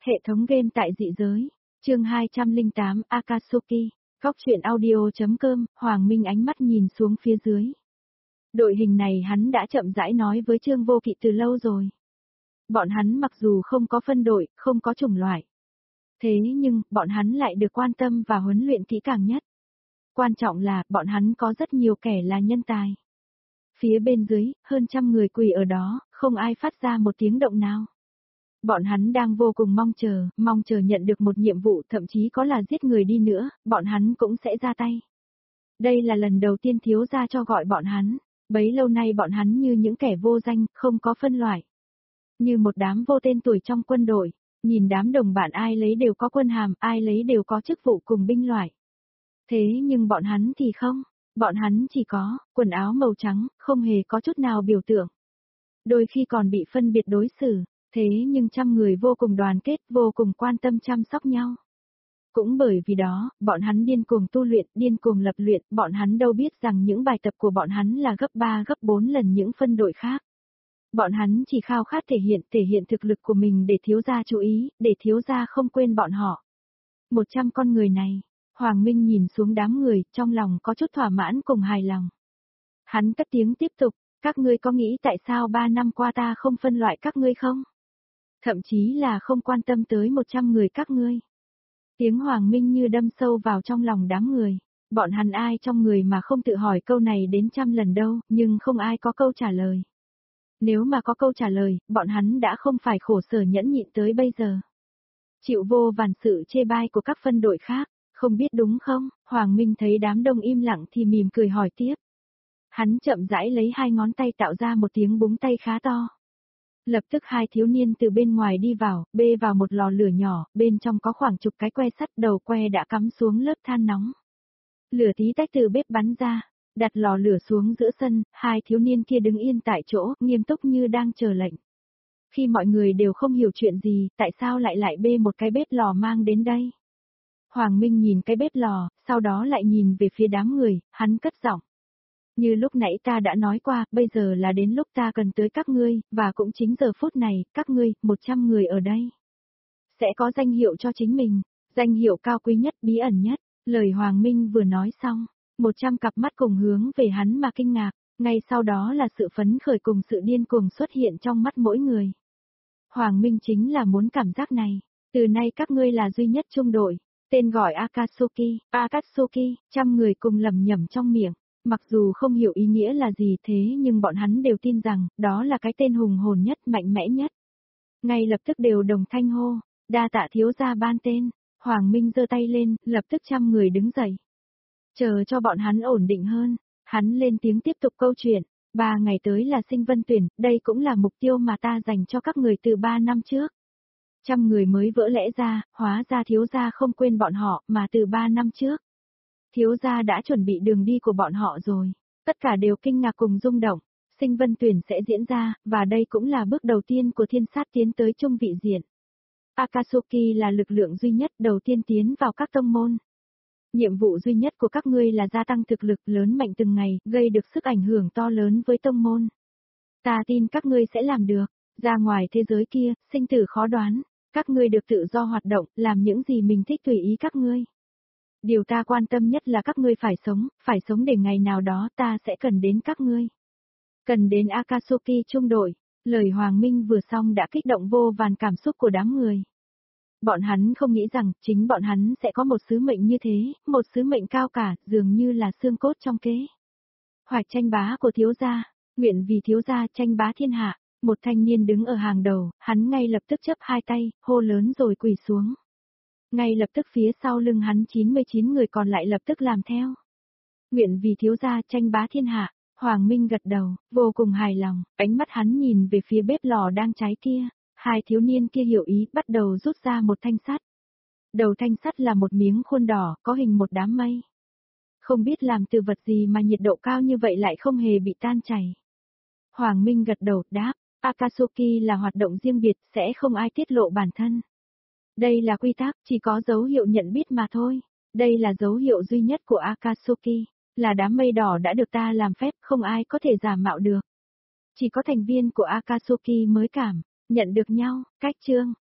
Hệ thống game tại dị giới. Chương 208 Akatsuki. Góc truyện audio.com. Hoàng Minh ánh mắt nhìn xuống phía dưới. Đội hình này hắn đã chậm rãi nói với Trương Vô Kỵ từ lâu rồi. Bọn hắn mặc dù không có phân đội, không có chủng loại. Thế nhưng, bọn hắn lại được quan tâm và huấn luyện kỹ càng nhất. Quan trọng là, bọn hắn có rất nhiều kẻ là nhân tài. Phía bên dưới, hơn trăm người quỳ ở đó, không ai phát ra một tiếng động nào. Bọn hắn đang vô cùng mong chờ nhận được một nhiệm vụ, thậm chí có là giết người đi nữa, bọn hắn cũng sẽ ra tay. Đây là lần đầu tiên thiếu gia cho gọi bọn hắn, bấy lâu nay bọn hắn như những kẻ vô danh, không có phân loại. Như một đám vô tên tuổi trong quân đội, nhìn đám đồng bạn ai lấy đều có quân hàm, ai lấy đều có chức vụ cùng binh loại. Thế nhưng bọn hắn thì không, bọn hắn chỉ có quần áo màu trắng, không hề có chút nào biểu tượng. Đôi khi còn bị phân biệt đối xử. Thế nhưng trăm người vô cùng đoàn kết, vô cùng quan tâm chăm sóc nhau. Cũng bởi vì đó, bọn hắn điên cuồng tu luyện, điên cuồng lập luyện, bọn hắn đâu biết rằng những bài tập của bọn hắn là gấp 3 gấp 4 lần những phân đội khác. Bọn hắn chỉ khao khát thể hiện thực lực của mình để thiếu gia chú ý, để thiếu gia không quên bọn họ. 100 con người này, Hoàng Minh nhìn xuống đám người, trong lòng có chút thỏa mãn cùng hài lòng. Hắn cất tiếng tiếp tục, các ngươi có nghĩ tại sao 3 năm qua ta không phân loại các ngươi không? Thậm chí là không quan tâm tới 100 người các ngươi. Tiếng Hoàng Minh như đâm sâu vào trong lòng đám người. Bọn hắn ai trong người mà không tự hỏi câu này đến 100 lần đâu, nhưng không ai có câu trả lời. Nếu mà có câu trả lời, bọn hắn đã không phải khổ sở nhẫn nhịn tới bây giờ. Chịu vô vàn sự chê bai của các phân đội khác, không biết đúng không? Hoàng Minh thấy đám đông im lặng thì mỉm cười hỏi tiếp. Hắn chậm rãi lấy 2 ngón tay tạo ra một tiếng búng tay khá to. Lập tức 2 thiếu niên từ bên ngoài đi vào, bê vào một lò lửa nhỏ, bên trong có khoảng chục cái que sắt, đầu que đã cắm xuống lớp than nóng. Lửa tí tách từ bếp bắn ra, đặt lò lửa xuống giữa sân, 2 thiếu niên kia đứng yên tại chỗ, nghiêm túc như đang chờ lệnh. Khi mọi người đều không hiểu chuyện gì, tại sao lại bê một cái bếp lò mang đến đây? Hoàng Minh nhìn cái bếp lò, sau đó lại nhìn về phía đám người, hắn cất giọng. Như lúc nãy ta đã nói qua, bây giờ là đến lúc ta cần tới các ngươi, và cũng chính giờ phút này, các ngươi, 100 người ở đây. Sẽ có danh hiệu cho chính mình, danh hiệu cao quý nhất, bí ẩn nhất. Lời Hoàng Minh vừa nói xong, 100 cặp mắt cùng hướng về hắn mà kinh ngạc, ngay sau đó là sự phấn khởi cùng sự điên cuồng xuất hiện trong mắt mỗi người. Hoàng Minh chính là muốn cảm giác này, từ nay các ngươi là duy nhất trung đội, tên gọi Akatsuki, 100 người cùng lẩm nhẩm trong miệng. Mặc dù không hiểu ý nghĩa là gì thế nhưng bọn hắn đều tin rằng, đó là cái tên hùng hồn nhất, mạnh mẽ nhất. Ngay lập tức đều đồng thanh hô, đa tạ thiếu gia ban tên. Hoàng Minh giơ tay lên, lập tức 100 người đứng dậy. Chờ cho bọn hắn ổn định hơn, hắn lên tiếng tiếp tục câu chuyện. 3 ngày tới là sinh vân tuyển, đây cũng là mục tiêu mà ta dành cho các người từ 3 năm trước. 100 người mới vỡ lẽ ra, hóa ra thiếu gia không quên bọn họ, mà từ 3 năm trước. Thiếu gia đã chuẩn bị đường đi của bọn họ rồi. Tất cả đều kinh ngạc cùng rung động. Sinh vân tuyển sẽ diễn ra, và đây cũng là bước đầu tiên của thiên sát tiến tới trung vị diện. Akatsuki là lực lượng duy nhất đầu tiên tiến vào các tông môn. Nhiệm vụ duy nhất của các ngươi là gia tăng thực lực lớn mạnh từng ngày, gây được sức ảnh hưởng to lớn với tông môn. Ta tin các ngươi sẽ làm được. Ra ngoài thế giới kia, sinh tử khó đoán. Các ngươi được tự do hoạt động, làm những gì mình thích tùy ý các ngươi. Điều ta quan tâm nhất là các ngươi phải sống để ngày nào đó ta sẽ cần đến các ngươi. Cần đến Akatsuki trung đội, lời Hoàng Minh vừa xong đã kích động vô vàn cảm xúc của đám người. Bọn hắn không nghĩ rằng chính bọn hắn sẽ có một sứ mệnh như thế, một sứ mệnh cao cả, dường như là xương cốt trong kế hoạch tranh bá của thiếu gia, nguyện vì thiếu gia tranh bá thiên hạ. Một thanh niên đứng ở hàng đầu, hắn ngay lập tức chắp 2 tay, hô lớn rồi quỳ xuống. Ngay lập tức phía sau lưng hắn 99 người còn lại lập tức làm theo. Nguyện vì thiếu gia tranh bá thiên hạ, Hoàng Minh gật đầu, vô cùng hài lòng, ánh mắt hắn nhìn về phía bếp lò đang cháy kia, 2 thiếu niên kia hiểu ý bắt đầu rút ra một thanh sắt. Đầu thanh sắt là một miếng khuôn đỏ, có hình một đám mây. Không biết làm từ vật gì mà nhiệt độ cao như vậy lại không hề bị tan chảy. Hoàng Minh gật đầu, đáp, Akatsuki là hoạt động riêng biệt, sẽ không ai tiết lộ bản thân. Đây là quy tắc, chỉ có dấu hiệu nhận biết mà thôi. Đây là dấu hiệu duy nhất của Akatsuki, là đám mây đỏ đã được ta làm phép, không ai có thể giả mạo được. Chỉ có thành viên của Akatsuki mới nhận được nhau. Cách chương